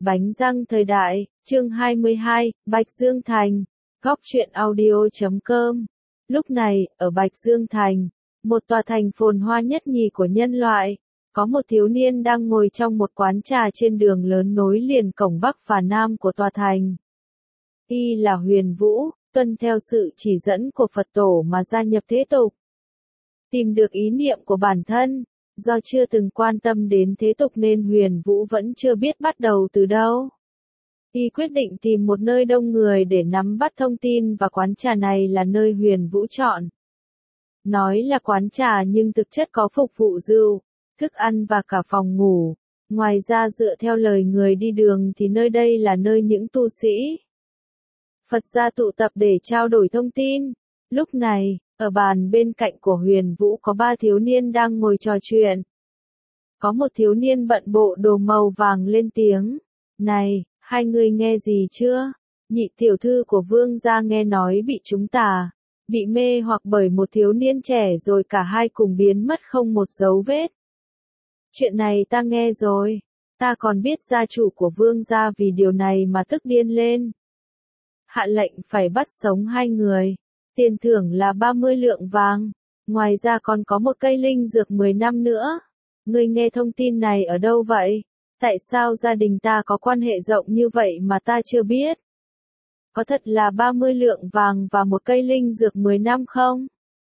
Bánh răng thời đại, chương 22, Bạch Dương Thành, góc truyện audio.com. Lúc này, ở Bạch Dương Thành, một tòa thành phồn hoa nhất nhì của nhân loại, có một thiếu niên đang ngồi trong một quán trà trên đường lớn nối liền cổng Bắc và Nam của tòa thành. Y là Huyền Vũ, tuân theo sự chỉ dẫn của Phật tổ mà gia nhập thế tục. Tìm được ý niệm của bản thân, do chưa từng quan tâm đến thế tục nên Huyền Vũ vẫn chưa biết bắt đầu từ đâu. Y quyết định tìm một nơi đông người để nắm bắt thông tin và quán trà này là nơi Huyền Vũ chọn. Nói là quán trà nhưng thực chất có phục vụ rượu, thức ăn và cả phòng ngủ. Ngoài ra dựa theo lời người đi đường thì nơi đây là nơi những tu sĩ Phật gia tụ tập để trao đổi thông tin. Lúc này, ở bàn bên cạnh của Huyền Vũ có 3 thiếu niên đang ngồi trò chuyện. Có một thiếu niên bận bộ đồ màu vàng lên tiếng. Này, hai người nghe gì chưa? Nhị tiểu thư của vương gia nghe nói bị trúng tà, bị mê hoặc bởi một thiếu niên trẻ rồi cả hai cùng biến mất không một dấu vết. Chuyện này ta nghe rồi, ta còn biết gia chủ của vương gia vì điều này mà tức điên lên. Hạ lệnh phải bắt sống hai người, tiền thưởng là 30 lượng vàng, ngoài ra còn có một cây linh dược 10 năm nữa. Ngươi nghe thông tin này ở đâu vậy? Tại sao gia đình ta có quan hệ rộng như vậy mà ta chưa biết? Có thật là 30 lượng vàng và một cây linh dược 10 năm không?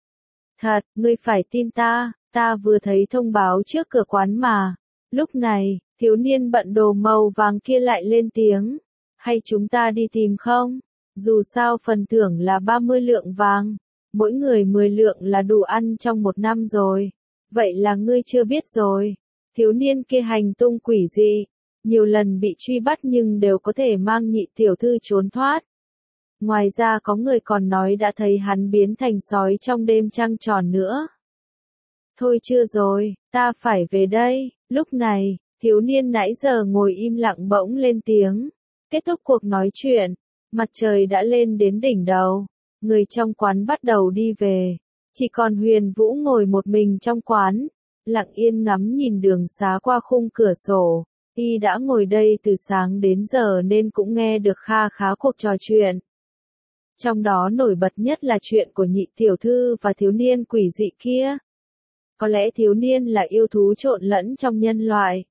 Thật, ngươi phải tin ta vừa thấy thông báo trước cửa quán mà. Lúc này, thiếu niên bận đồ màu vàng kia lại lên tiếng. Hay chúng ta đi tìm không? Dù sao phần thưởng là 30 lượng vàng, mỗi người 10 lượng là đủ ăn trong một năm rồi. Vậy là ngươi chưa biết rồi. Thiếu niên kia hành tung quỷ dị, nhiều lần bị truy bắt nhưng đều có thể mang nhị tiểu thư trốn thoát. Ngoài ra có người còn nói đã thấy hắn biến thành sói trong đêm trăng tròn nữa. Thôi chưa rồi, ta phải về đây. Lúc này, thiếu niên nãy giờ ngồi im lặng bỗng lên tiếng. Kết thúc cuộc nói chuyện, mặt trời đã lên đến đỉnh đầu. Người trong quán bắt đầu đi về. Chỉ còn Huyền Vũ ngồi một mình trong quán, lặng yên ngắm nhìn đường xá qua khung cửa sổ. Y đã ngồi đây từ sáng đến giờ nên cũng nghe được kha khá cuộc trò chuyện. Trong đó nổi bật nhất là chuyện của nhị tiểu thư và thiếu niên quỷ dị kia. Có lẽ thiếu niên là yêu thú trộn lẫn trong nhân loại,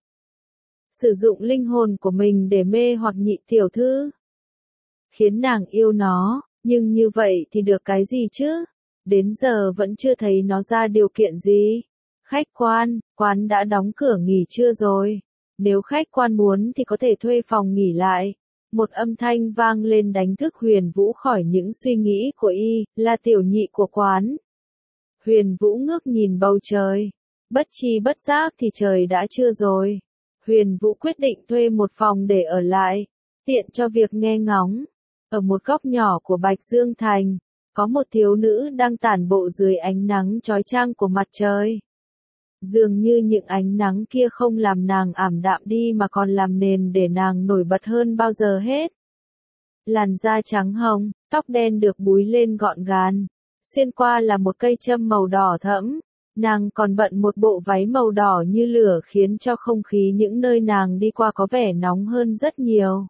sử dụng linh hồn của mình để mê hoặc nhị tiểu thư, khiến nàng yêu nó, nhưng như vậy thì được cái gì chứ? Đến giờ vẫn chưa thấy nó ra điều kiện gì. Khách quan, quán đã đóng cửa nghỉ trưa rồi. Nếu khách quan muốn thì có thể thuê phòng nghỉ lại. Một âm thanh vang lên đánh thức Huyền Vũ khỏi những suy nghĩ của y, là tiểu nhị của quán. Huyền Vũ ngước nhìn bầu trời. Bất tri bất giác thì trời đã trưa rồi. Huyền Vũ quyết định thuê một phòng để ở lại, tiện cho việc nghe ngóng. Ở một góc nhỏ của Bạch Dương Thành, có một thiếu nữ đang tản bộ dưới ánh nắng chói chang của mặt trời. Dường như những ánh nắng kia không làm nàng ảm đạm đi mà còn làm nền để nàng nổi bật hơn bao giờ hết. Làn da trắng hồng, tóc đen được búi lên gọn gàng, xuyên qua là một cây châm màu đỏ thẫm. Nàng còn bận một bộ váy màu đỏ như lửa khiến cho không khí những nơi nàng đi qua có vẻ nóng hơn rất nhiều.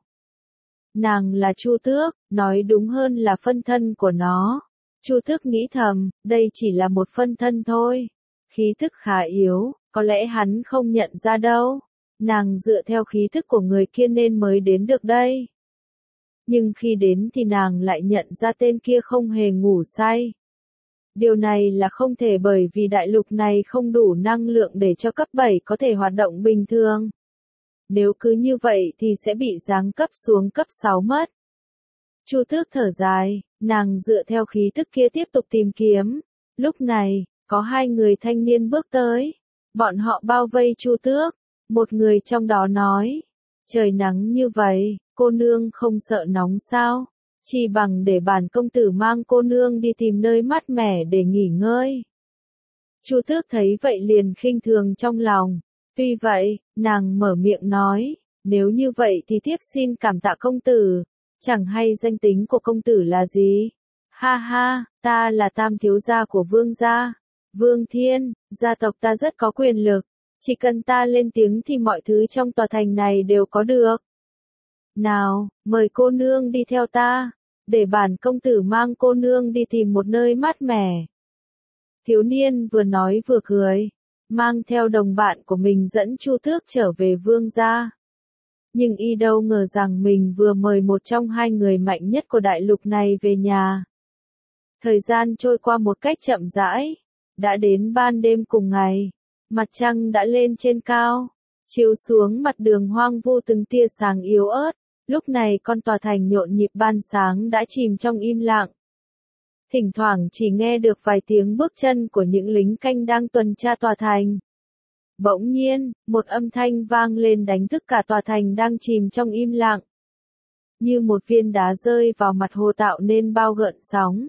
Nàng là Chu Tước, nói đúng hơn là phân thân của nó. Chu Tước nghĩ thầm, đây chỉ là một phân thân thôi. Khí thức khá yếu, có lẽ hắn không nhận ra đâu. Nàng dựa theo khí thức của người kia nên mới đến được đây. Nhưng khi đến thì nàng lại nhận ra tên kia không hề ngủ say. Điều này là không thể bởi vì đại lục này không đủ năng lượng để cho cấp 7 có thể hoạt động bình thường. Nếu cứ như vậy thì sẽ bị giáng cấp xuống cấp 6 mất. Chu Tước thở dài, nàng dựa theo khí tức kia tiếp tục tìm kiếm. Lúc này, có 2 người thanh niên bước tới. Bọn họ bao vây Chu Tước. Một người trong đó nói, trời nắng như vậy, cô nương không sợ nóng sao? Chỉ bằng để bản công tử mang cô nương đi tìm nơi mát mẻ để nghỉ ngơi. Chu Tước thấy vậy liền khinh thường trong lòng. Tuy vậy, nàng mở miệng nói, nếu như vậy thì tiếp xin cảm tạ công tử. Chẳng hay danh tính của công tử là gì? Ha ha, ta là tam thiếu gia của vương gia. Vương Thiên, gia tộc ta rất có quyền lực. Chỉ cần ta lên tiếng thì mọi thứ trong tòa thành này đều có được. Nào, mời cô nương đi theo ta, để bản công tử mang cô nương đi tìm một nơi mát mẻ. Thiếu niên vừa nói vừa cười, mang theo đồng bạn của mình dẫn Chu Tước trở về vương gia. Nhưng y đâu ngờ rằng mình vừa mời một trong hai người mạnh nhất của đại lục này về nhà. Thời gian trôi qua một cách chậm rãi, đã đến ban đêm cùng ngày, mặt trăng đã lên trên cao, chiếu xuống mặt đường hoang vu từng tia sáng yếu ớt, lúc này con tòa thành nhộn nhịp ban sáng đã chìm trong im lặng. Thỉnh thoảng chỉ nghe được vài tiếng bước chân của những lính canh đang tuần tra tòa thành. Bỗng nhiên, một âm thanh vang lên đánh thức cả tòa thành đang chìm trong im lặng. Như một viên đá rơi vào mặt hồ tạo nên bao gợn sóng.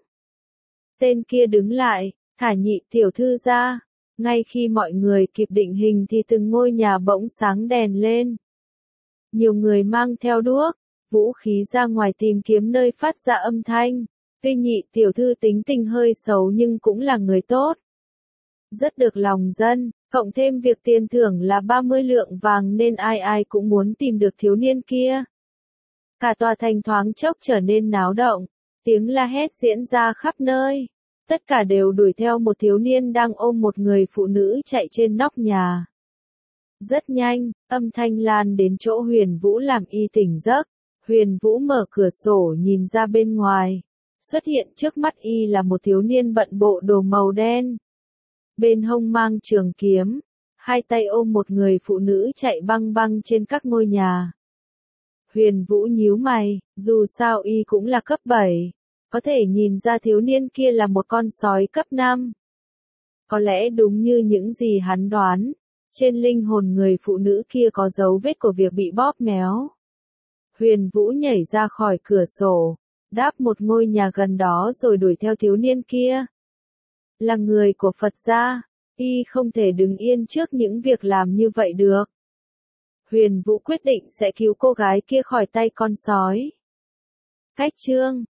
Tên kia đứng lại, thả Nhị tiểu thư ra. Ngay khi mọi người kịp định hình thì từng ngôi nhà bỗng sáng đèn lên. Nhiều người mang theo đuốc, vũ khí ra ngoài tìm kiếm nơi phát ra âm thanh. Tuy Nhị tiểu thư tính tình hơi xấu nhưng cũng là người tốt. Rất được lòng dân, cộng thêm việc tiền thưởng là 30 lượng vàng nên ai ai cũng muốn tìm được thiếu niên kia. Cả tòa thành thoáng chốc trở nên náo động, tiếng la hét diễn ra khắp nơi. Tất cả đều đuổi theo một thiếu niên đang ôm một người phụ nữ chạy trên nóc nhà. Rất nhanh, âm thanh lan đến chỗ Huyền Vũ làm y tỉnh giấc. Huyền Vũ mở cửa sổ nhìn ra bên ngoài. Xuất hiện trước mắt y là một thiếu niên bận bộ đồ màu đen. Bên hông mang trường kiếm, hai tay ôm một người phụ nữ chạy băng băng trên các ngôi nhà. Huyền Vũ nhíu mày, dù sao y cũng là cấp 7, có thể nhìn ra thiếu niên kia là một con sói cấp 5. Có lẽ đúng như những gì hắn đoán, trên linh hồn người phụ nữ kia có dấu vết của việc bị bóp méo. Huyền Vũ nhảy ra khỏi cửa sổ, đáp một ngôi nhà gần đó rồi đuổi theo thiếu niên kia. Là người của Phật gia, y không thể đứng yên trước những việc làm như vậy được. Huyền Vũ quyết định sẽ cứu cô gái kia khỏi tay con sói. Cách chương